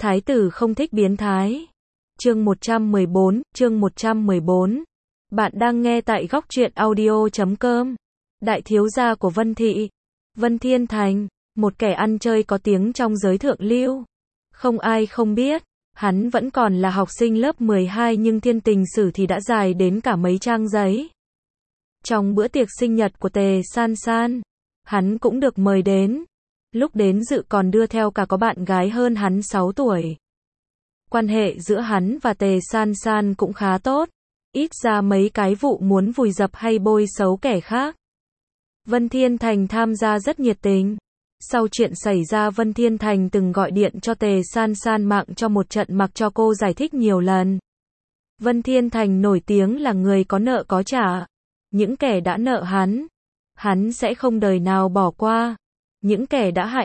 Thái tử không thích biến thái. Chương 114. Bạn đang nghe tại góc truyện audio.com. Đại thiếu gia của Vân Thị, Vân Thiên Thành, một kẻ ăn chơi có tiếng trong giới thượng lưu. Không ai không biết, hắn vẫn còn là học sinh lớp 12 nhưng thiên tình sử thì đã dài đến cả mấy trang giấy. Trong bữa tiệc sinh nhật của Tề San San, hắn cũng được mời đến. Lúc đến dự còn đưa theo cả có bạn gái hơn hắn 6 tuổi. Quan hệ giữa hắn và Tề San San cũng khá tốt, ít ra mấy cái vụ muốn vùi dập hay bôi xấu kẻ khác. Vân Thiên Thành tham gia rất nhiệt tình. Sau chuyện xảy ra Vân Thiên Thành từng gọi điện cho Tề San San mạng cho một trận mặc cho cô giải thích nhiều lần. Vân Thiên Thành nổi tiếng là người có nợ có trả. Những kẻ đã nợ hắn sẽ không đời nào bỏ qua. Những kẻ đã hại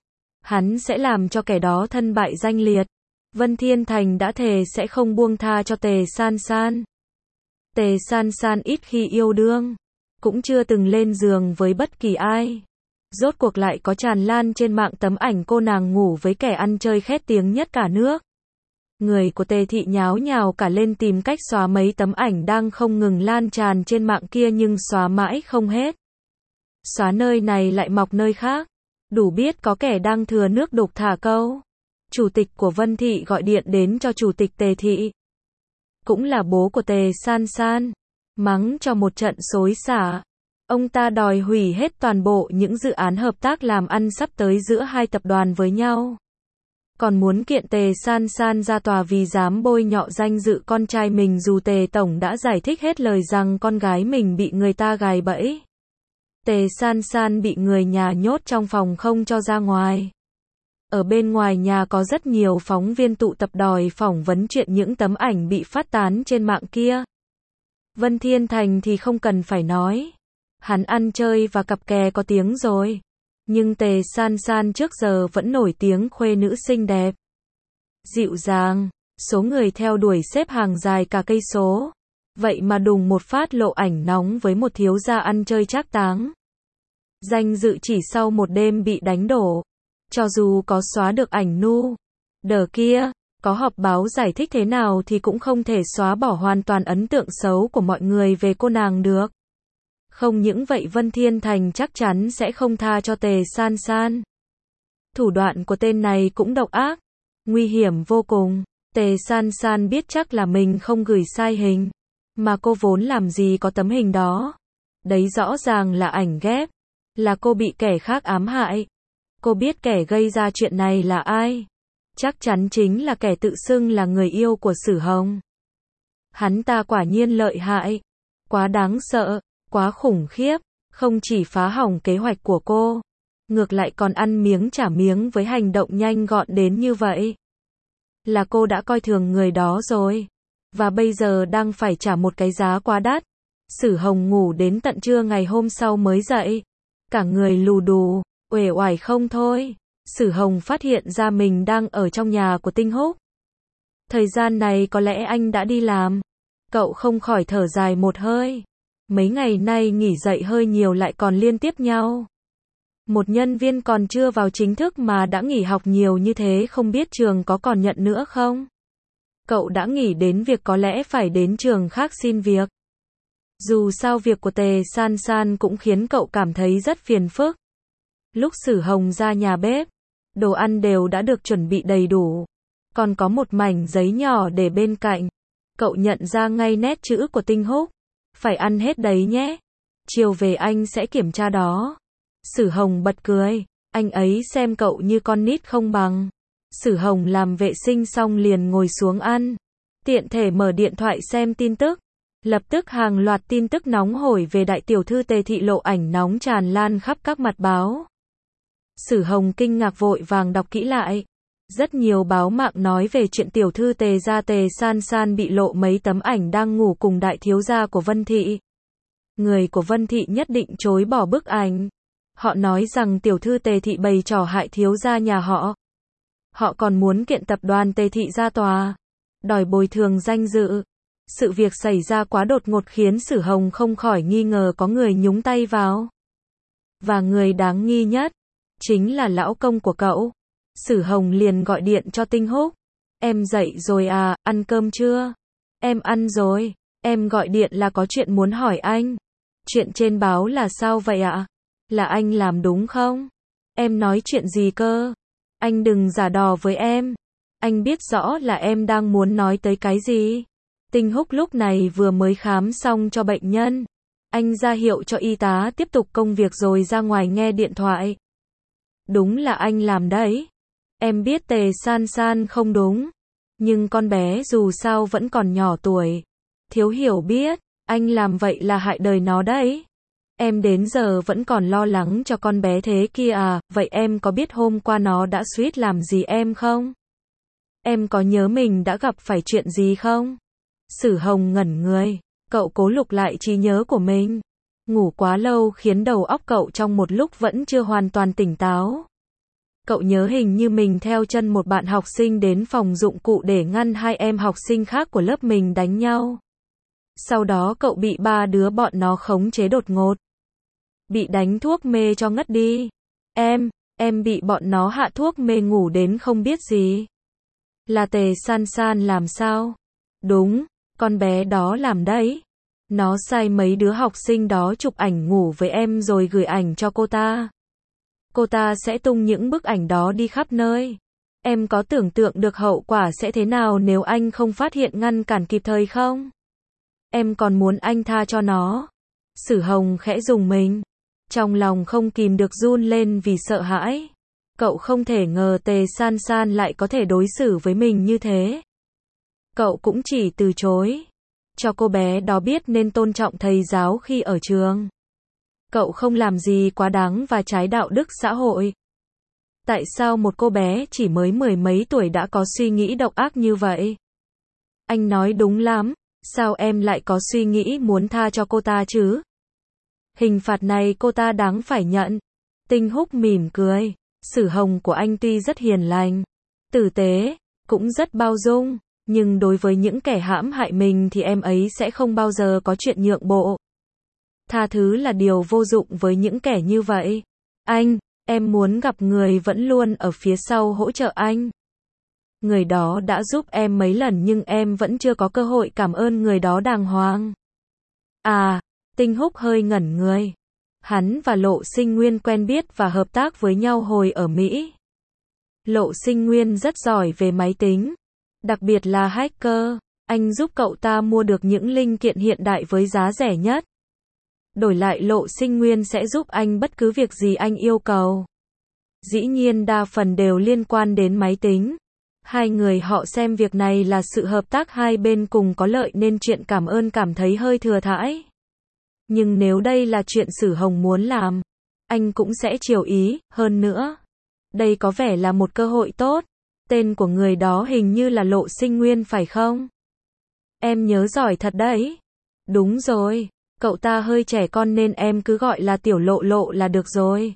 hắn sẽ làm cho kẻ đó thân bại danh liệt. Vân Thiên Thành đã thề sẽ không buông tha cho Tề San San. Tề San San ít khi yêu đương, cũng chưa từng lên giường với bất kỳ ai. Rốt cuộc lại có tràn lan trên mạng tấm ảnh cô nàng ngủ với kẻ ăn chơi khét tiếng nhất cả nước. Người của Tề Thị nháo nhào cả lên tìm cách xóa mấy tấm ảnh đang không ngừng lan tràn trên mạng kia nhưng xóa mãi không hết. Xóa nơi này lại mọc nơi khác, đủ biết có kẻ đang thừa nước đục thả câu. Chủ tịch của Vân Thị gọi điện đến cho chủ tịch Tề Thị, cũng là bố của Tề San San, mắng cho một trận xối xả. Ông ta đòi hủy hết toàn bộ những dự án hợp tác làm ăn sắp tới giữa hai tập đoàn với nhau. Còn muốn kiện Tề San San ra tòa vì dám bôi nhọ danh dự con trai mình dù Tề Tổng đã giải thích hết lời rằng con gái mình bị người ta gài bẫy. Tề San San bị người nhà nhốt trong phòng không cho ra ngoài. Ở bên ngoài nhà có rất nhiều phóng viên tụ tập đòi phỏng vấn chuyện những tấm ảnh bị phát tán trên mạng kia. Vân Thiên Thành thì không cần phải nói. Hắn ăn chơi và cặp kè có tiếng rồi. Nhưng Tề San San trước giờ vẫn nổi tiếng khuê nữ xinh đẹp, dịu dàng, số người theo đuổi xếp hàng dài cả cây số. Vậy mà đùng một phát lộ ảnh nóng với một thiếu gia ăn chơi trác táng. Danh dự chỉ sau một đêm bị đánh đổ. Cho dù có xóa được ảnh nu đờ kia, có họp báo giải thích thế nào thì cũng không thể xóa bỏ hoàn toàn ấn tượng xấu của mọi người về cô nàng được. Không những vậy Vân Thiên Thành chắc chắn sẽ không tha cho Tề San San. Thủ đoạn của tên này cũng độc ác, nguy hiểm vô cùng. Tề San San biết chắc là mình không gửi sai hình, mà cô vốn làm gì có tấm hình đó. Đấy rõ ràng là ảnh ghép, là cô bị kẻ khác ám hại. Cô biết kẻ gây ra chuyện này là ai. Chắc chắn chính là kẻ tự xưng là người yêu của Sử Hồng. Hắn ta quả nhiên lợi hại, quá đáng sợ, quá khủng khiếp, không chỉ phá hỏng kế hoạch của cô, ngược lại còn ăn miếng trả miếng với hành động nhanh gọn đến như vậy. Là cô đã coi thường người đó rồi, và bây giờ đang phải trả một cái giá quá đắt. Sử Hồng ngủ đến tận trưa ngày hôm sau mới dậy, cả người lù đù, uể oải không thôi. Sử Hồng phát hiện ra mình đang ở trong nhà của Tinh Húc. Thời gian này có lẽ anh đã đi làm. Cậu không khỏi thở dài một hơi. Mấy ngày nay nghỉ dậy hơi nhiều lại còn liên tiếp nhau. Một nhân viên còn chưa vào chính thức mà đã nghỉ học nhiều như thế không biết trường có còn nhận nữa không? Cậu đã nghĩ đến việc có lẽ phải đến trường khác xin việc. Dù sao việc của Tề San San cũng khiến cậu cảm thấy rất phiền phức. Lúc Sử Hồng ra nhà bếp, đồ ăn đều đã được chuẩn bị đầy đủ. Còn có một mảnh giấy nhỏ để bên cạnh. Cậu nhận ra ngay nét chữ của Tinh Húc. Phải ăn hết đấy nhé. Chiều về anh sẽ kiểm tra đó. Sử Hồng bật cười. Anh ấy xem cậu như con nít không bằng. Sử Hồng làm vệ sinh xong liền ngồi xuống ăn. Tiện thể mở điện thoại xem tin tức. Lập tức hàng loạt tin tức nóng hổi về đại tiểu thư Tề Thị lộ ảnh nóng tràn lan khắp các mặt báo. Sử Hồng kinh ngạc vội vàng đọc kỹ lại. Rất nhiều báo mạng nói về chuyện tiểu thư Tề gia Tề San San bị lộ mấy tấm ảnh đang ngủ cùng đại thiếu gia của Vân Thị. Người của Vân Thị nhất định chối bỏ bức ảnh. Họ nói rằng tiểu thư Tề Thị bày trò hại thiếu gia nhà họ. Họ còn muốn kiện tập đoàn Tề Thị ra tòa, đòi bồi thường danh dự. Sự việc xảy ra quá đột ngột khiến Sử Hồng không khỏi nghi ngờ có người nhúng tay vào. Và người đáng nghi nhất chính là lão công của cậu. Sử Hồng liền gọi điện cho Tinh Húc. Em dậy rồi à, ăn cơm chưa? Em ăn rồi, em gọi điện là có chuyện muốn hỏi anh. Chuyện trên báo là sao vậy ạ? Là anh làm đúng không? Em nói chuyện gì cơ? Anh đừng giả đò với em. Anh biết rõ là em đang muốn nói tới cái gì. Tinh Húc lúc này vừa mới khám xong cho bệnh nhân. Anh ra hiệu cho y tá tiếp tục công việc rồi ra ngoài nghe điện thoại. Đúng là anh làm đấy. Em biết Tề San San không đúng. Nhưng con bé dù sao vẫn còn nhỏ tuổi. Thiếu hiểu biết, anh làm vậy là hại đời nó đấy. Em đến giờ vẫn còn lo lắng cho con bé thế kia à, vậy em có biết hôm qua nó đã suýt làm gì em không? Em có nhớ mình đã gặp phải chuyện gì không? Sử Hồng ngẩn người, cậu cố lục lại trí nhớ của mình. Ngủ quá lâu khiến đầu óc cậu trong một lúc vẫn chưa hoàn toàn tỉnh táo. Cậu nhớ hình như mình theo chân một bạn học sinh đến phòng dụng cụ để ngăn hai em học sinh khác của lớp mình đánh nhau. Sau đó cậu bị ba đứa bọn nó khống chế đột ngột. Bị đánh thuốc mê cho ngất đi. Em bị bọn nó hạ thuốc mê ngủ đến không biết gì. Là Tề San San làm sao? Đúng, con bé đó làm đấy. Nó sai mấy đứa học sinh đó chụp ảnh ngủ với em rồi gửi ảnh cho cô ta. Cô ta sẽ tung những bức ảnh đó đi khắp nơi. Em có tưởng tượng được hậu quả sẽ thế nào nếu anh không phát hiện ngăn cản kịp thời không? Em còn muốn anh tha cho nó. Sử Hồng khẽ rùng mình. Trong lòng không kìm được run lên vì sợ hãi. Cậu không thể ngờ Tề San San lại có thể đối xử với mình như thế. Cậu cũng chỉ từ chối. Cho cô bé đó biết nên tôn trọng thầy giáo khi ở trường. Cậu không làm gì quá đáng và trái đạo đức xã hội. Tại sao một cô bé chỉ mới mười mấy tuổi đã có suy nghĩ độc ác như vậy? Anh nói đúng lắm, sao em lại có suy nghĩ muốn tha cho cô ta chứ? Hình phạt này cô ta đáng phải nhận. Tinh Húc mỉm cười. Sử Hồng của anh tuy rất hiền lành, tử tế, cũng rất bao dung, nhưng đối với những kẻ hãm hại mình thì em ấy sẽ không bao giờ có chuyện nhượng bộ. Tha thứ là điều vô dụng với những kẻ như vậy. Em muốn gặp người vẫn luôn ở phía sau hỗ trợ anh. Người đó đã giúp em mấy lần nhưng em vẫn chưa có cơ hội cảm ơn người đó đàng hoàng. À, Tinh Húc hơi ngẩn người. Hắn và Lộ Sinh Nguyên quen biết và hợp tác với nhau hồi ở Mỹ. Lộ Sinh Nguyên rất giỏi về máy tính, đặc biệt là hacker. Anh giúp cậu ta mua được những linh kiện hiện đại với giá rẻ nhất. Đổi lại Lộ Sinh Nguyên sẽ giúp anh bất cứ việc gì anh yêu cầu. Dĩ nhiên đa phần đều liên quan đến máy tính. Hai người họ xem việc này là sự hợp tác hai bên cùng có lợi nên chuyện cảm ơn cảm thấy hơi thừa thãi. Nhưng nếu đây là chuyện Sử Hồng muốn làm, anh cũng sẽ chiều ý, hơn nữa. Đây có vẻ là một cơ hội tốt. Tên của người đó hình như là Lộ Sinh Nguyên phải không? Em nhớ giỏi thật đấy. Đúng rồi, cậu ta hơi trẻ con nên em cứ gọi là Tiểu Lộ Lộ là được rồi.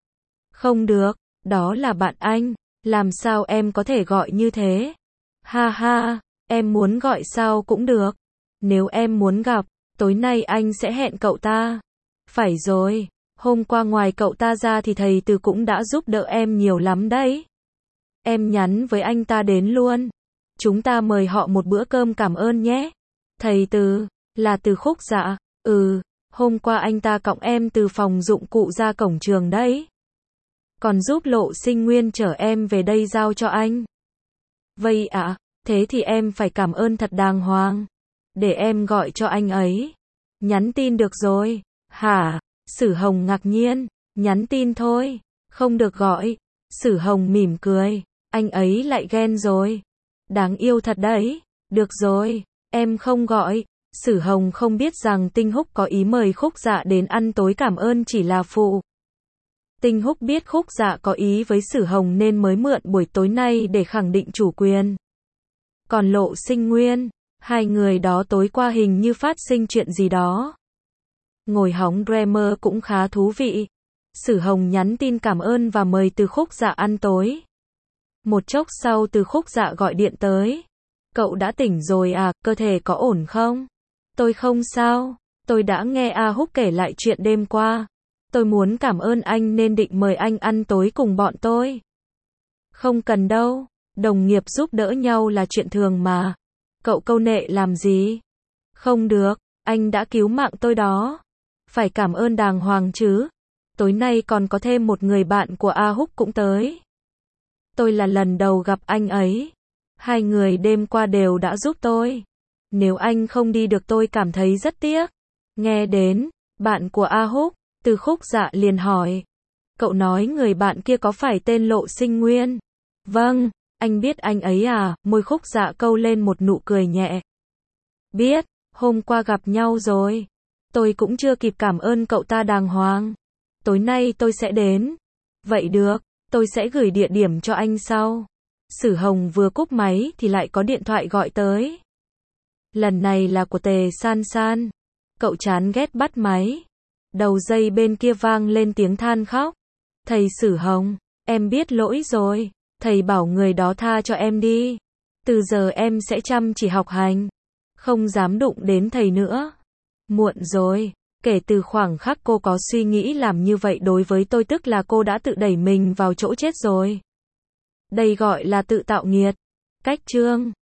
Không được, đó là bạn anh, làm sao em có thể gọi như thế? Ha ha, em muốn gọi sao cũng được. Nếu em muốn gặp, tối nay anh sẽ hẹn cậu ta. Phải rồi, hôm qua ngoài cậu ta ra thì thầy Từ cũng đã giúp đỡ em nhiều lắm đấy. Em nhắn với anh ta đến luôn. Chúng ta mời họ một bữa cơm cảm ơn nhé. Thầy Từ, là Từ Khúc Dạ. Hôm qua anh ta cõng em từ phòng dụng cụ ra cổng trường đấy. Còn giúp Lộ Sinh Nguyên chở em về đây giao cho anh. Vậy ạ, thế thì em phải cảm ơn thật đàng hoàng. Để em gọi cho anh ấy. Nhắn tin được rồi. Hả? Sử Hồng ngạc nhiên. Nhắn tin thôi. Không được gọi. Sử Hồng mỉm cười. Anh ấy lại ghen rồi. Đáng yêu thật đấy. Được rồi. Em không gọi. Sử Hồng không biết rằng Tinh Húc có ý mời Khúc Dạ đến ăn tối cảm ơn chỉ là phụ. Tinh Húc biết Khúc Dạ có ý với Sử Hồng nên mới mượn buổi tối nay để khẳng định chủ quyền. Còn Lộ Sinh Nguyên, hai người đó tối qua hình như phát sinh chuyện gì đó. Ngồi hóng Dreamer cũng khá thú vị. Sử Hồng nhắn tin cảm ơn và mời Từ Khúc Dạ ăn tối. Một chốc sau Từ Khúc Dạ gọi điện tới. Cậu đã tỉnh rồi à, cơ thể có ổn không? Tôi không sao, tôi đã nghe A Húc kể lại chuyện đêm qua. Tôi muốn cảm ơn anh nên định mời anh ăn tối cùng bọn tôi. Không cần đâu, đồng nghiệp giúp đỡ nhau là chuyện thường mà. Cậu câu nệ làm gì? Không được, anh đã cứu mạng tôi đó. Phải cảm ơn đàng hoàng chứ. Tối nay còn có thêm một người bạn của A Húc cũng tới. Tôi là lần đầu gặp anh ấy. Hai người đêm qua đều đã giúp tôi. Nếu anh không đi được tôi cảm thấy rất tiếc. Nghe đến, bạn của A Húc, Từ Khúc Dạ liền hỏi. Cậu nói người bạn kia có phải tên Lộ Sinh Nguyên? Vâng, anh biết anh ấy à? Môi Khúc Dạ câu lên một nụ cười nhẹ. Biết, hôm qua gặp nhau rồi. Tôi cũng chưa kịp cảm ơn cậu ta đàng hoàng. Tối nay tôi sẽ đến. Vậy được, tôi sẽ gửi địa điểm cho anh sau. Sử Hồng vừa cúp máy thì lại có điện thoại gọi tới. Lần này là của Tề San San. Cậu chán ghét bắt máy. Đầu dây bên kia vang lên tiếng than khóc. Thầy Sử Hồng, em biết lỗi rồi. Thầy bảo người đó tha cho em đi. Từ giờ em sẽ chăm chỉ học hành. Không dám đụng đến thầy nữa. Muộn rồi. Kể từ khoảng khắc cô có suy nghĩ làm như vậy đối với tôi tức là cô đã tự đẩy mình vào chỗ chết rồi. Đây gọi là tự tạo nghiệt. Cách chương